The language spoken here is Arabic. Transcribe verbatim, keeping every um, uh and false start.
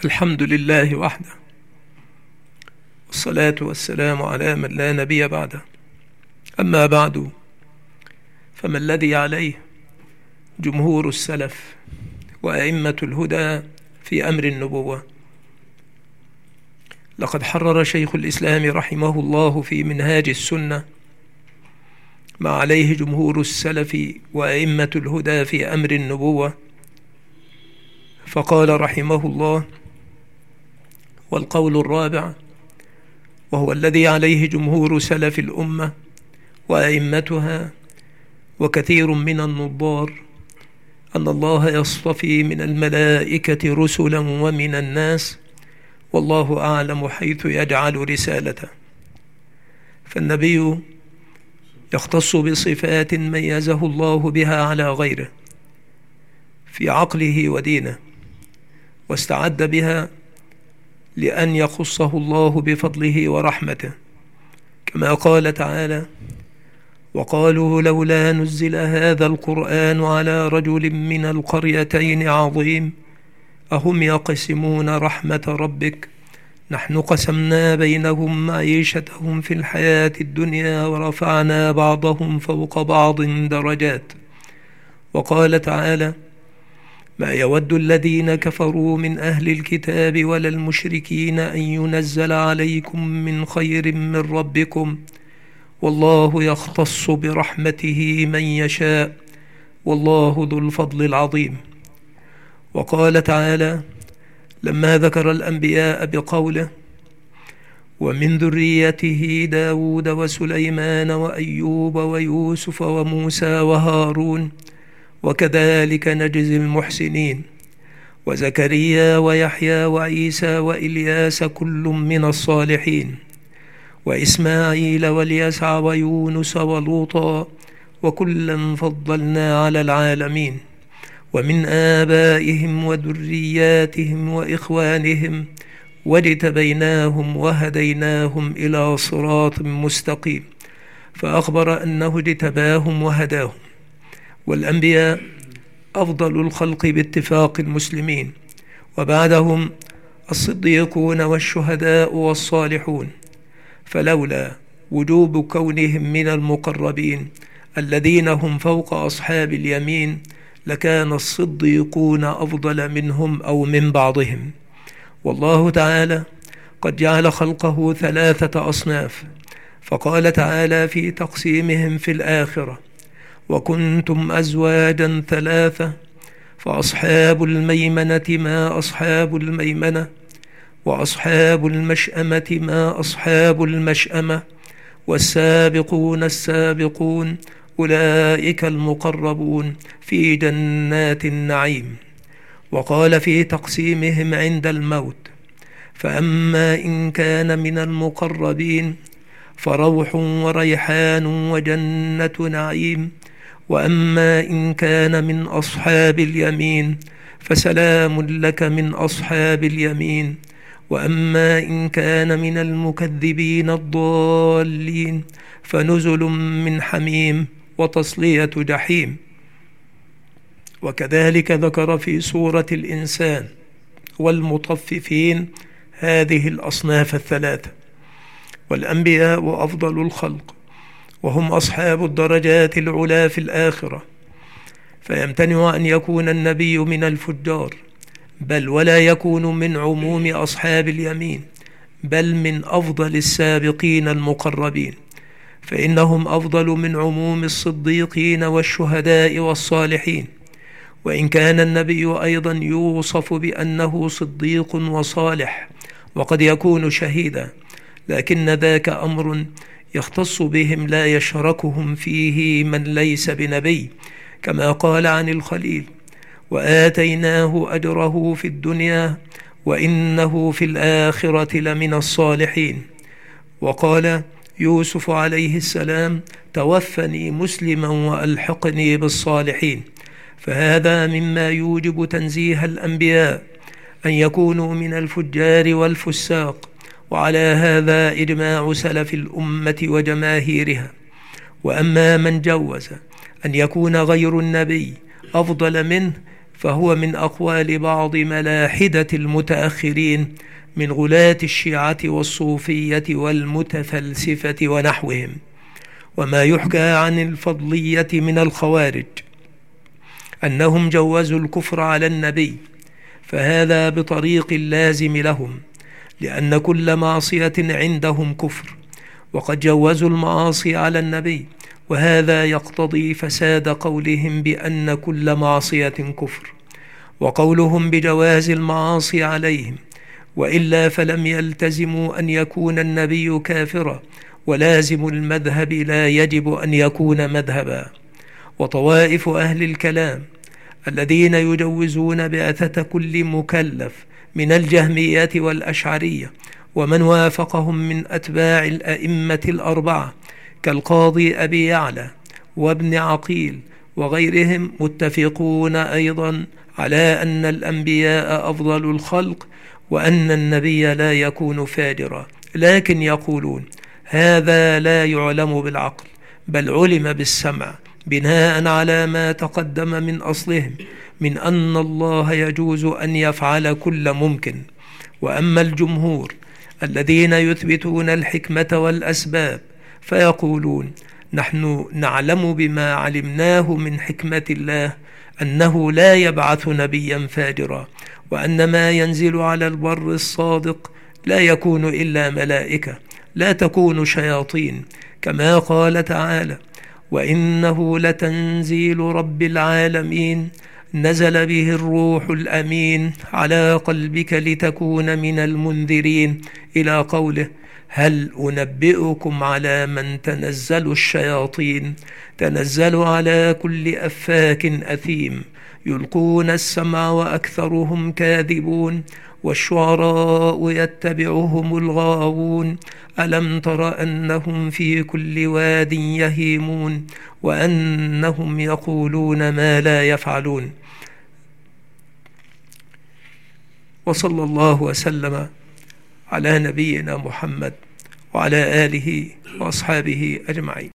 الحمد لله وحده، والصلاة والسلام على من لا نبي بعده. أما بعد، فما الذي عليه جمهور السلف وأئمة الهدى في أمر النبوة؟ لقد حرر شيخ الإسلام رحمه الله في منهاج السنة ما عليه جمهور السلف وأئمة الهدى في أمر النبوة، فقال رحمه الله: والقول الرابع وهو الذي عليه جمهور سلف الأمة وأئمتها وكثير من النظار، أن الله يصطفي من الملائكة رسلا ومن الناس، والله أعلم حيث يجعل رسالته. فالنبي يختص بصفات ميزه الله بها على غيره في عقله ودينه، واستعد بها لأن يخصه الله بفضله ورحمته، كما قال تعالى: وقالوا لولا نزل هذا القرآن على رجل من القريتين عظيم أهم يقسمون رحمة ربك نحن قسمنا بينهم معيشتهم في الحياة الدنيا ورفعنا بعضهم فوق بعض درجات. وقال تعالى: ما يود الذين كفروا من أهل الكتاب ولا المشركين أن ينزل عليكم من خير من ربكم والله يختص برحمته من يشاء والله ذو الفضل العظيم. وقال تعالى لما ذكر الأنبياء بقوله: ومن ذريته داود وسليمان وأيوب ويوسف وموسى وهارون وكذلك نجزي المحسنين وزكريا ويحيى وعيسى وإلياس كل من الصالحين وإسماعيل واليسع ويونس ولوطا وكلا فضلنا على العالمين ومن آبائهم وذرياتهم وإخوانهم واجتبيناهم وهديناهم إلى صراط مستقيم، فأخبر أنه اجتباهم وهداهم. والأنبياء أفضل الخلق باتفاق المسلمين، وبعدهم الصديقون والشهداء والصالحون، فلولا وجوب كونهم من المقربين الذين هم فوق أصحاب اليمين لكان الصديقون أفضل منهم أو من بعضهم. والله تعالى قد جعل خلقه ثلاثة أصناف، فقال تعالى في تقسيمهم في الآخرة: وكنتم أزواجا ثلاثة فأصحاب الميمنة ما أصحاب الميمنة وأصحاب المشأمة ما أصحاب المشأمة والسابقون السابقون أولئك المقربون في جنات النعيم. وقال في تقسيمهم عند الموت: فأما إن كان من المقربين فروح وريحان وجنة نعيم، وأما إن كان من أصحاب اليمين فسلام لك من أصحاب اليمين، وأما إن كان من المكذبين الضالين فنزل من حميم وتصلية جحيم. وكذلك ذكر في سورة الإنسان والمطففين هذه الأصناف الثلاثة. والأنبياء أفضل الخلق، وهم أصحاب الدرجات العلى في الآخرة، فيمتنع أن يكون النبي من الفجار، بل ولا يكون من عموم أصحاب اليمين، بل من أفضل السابقين المقربين، فإنهم أفضل من عموم الصديقين والشهداء والصالحين. وإن كان النبي أيضا يوصف بأنه صديق وصالح وقد يكون شهيدا، لكن ذاك أمر يختص بهم لا يشركهم فيه من ليس بنبي، كما قال عن الخليل: وآتيناه أجره في الدنيا وإنه في الآخرة لمن الصالحين. وقال يوسف عليه السلام: توفني مسلما وألحقني بالصالحين. فهذا مما يوجب تنزيه الأنبياء أن يكونوا من الفجار والفساق، وعلى هذا إجماع سلف الأمة وجماهيرها. وأما من جوز أن يكون غير النبي أفضل منه فهو من أقوال بعض ملاحدة المتأخرين من غلاة الشيعة والصوفية والمتفلسفة ونحوهم. وما يحكى عن الفضلية من الخوارج أنهم جوزوا الكفر على النبي، فهذا بطريق اللازم لهم، لأن كل معصية عندهم كفر، وقد جوزوا المعاصي على النبي، وهذا يقتضي فساد قولهم بأن كل معصية كفر، وقولهم بجواز المعاصي عليهم، وإلا فلم يلتزموا أن يكون النبي كافرا، ولازم المذهب لا يجب أن يكون مذهبا. وطوائف أهل الكلام الذين يجوزون بعثة كل مكلف من الجهمية والأشعرية ومن وافقهم من أتباع الأئمة الأربعة كالقاضي أبي يعلى وابن عقيل وغيرهم متفقون أيضا على أن الأنبياء أفضل الخلق، وأن النبي لا يكون فاجرا، لكن يقولون هذا لا يعلم بالعقل بل علم بالسمع، بناء على ما تقدم من أصلهم من أن الله يجوز أن يفعل كل ممكن. وأما الجمهور الذين يثبتون الحكمة والأسباب فيقولون نحن نعلم بما علمناه من حكمة الله أنه لا يبعث نبيا فاجرا، وأن ما ينزل على البر الصادق لا يكون إلا ملائكة لا تكون شياطين، كما قال تعالى وإنه لتنزيل رب العالمين نزل به الروح الأمين على قلبك لتكون من المنذرين، إلى قوله هل أنبئكم على من تنزل الشياطين تنزل على كل أفاك أثيم يلقون السمع وأكثرهم كاذبون والشعراء يتبعهم الغاوون ألم تر أنهم في كل واد يهيمون وأنهم يقولون ما لا يفعلون. وصلى الله وسلم على نبينا محمد وعلى آله وأصحابه أجمعين.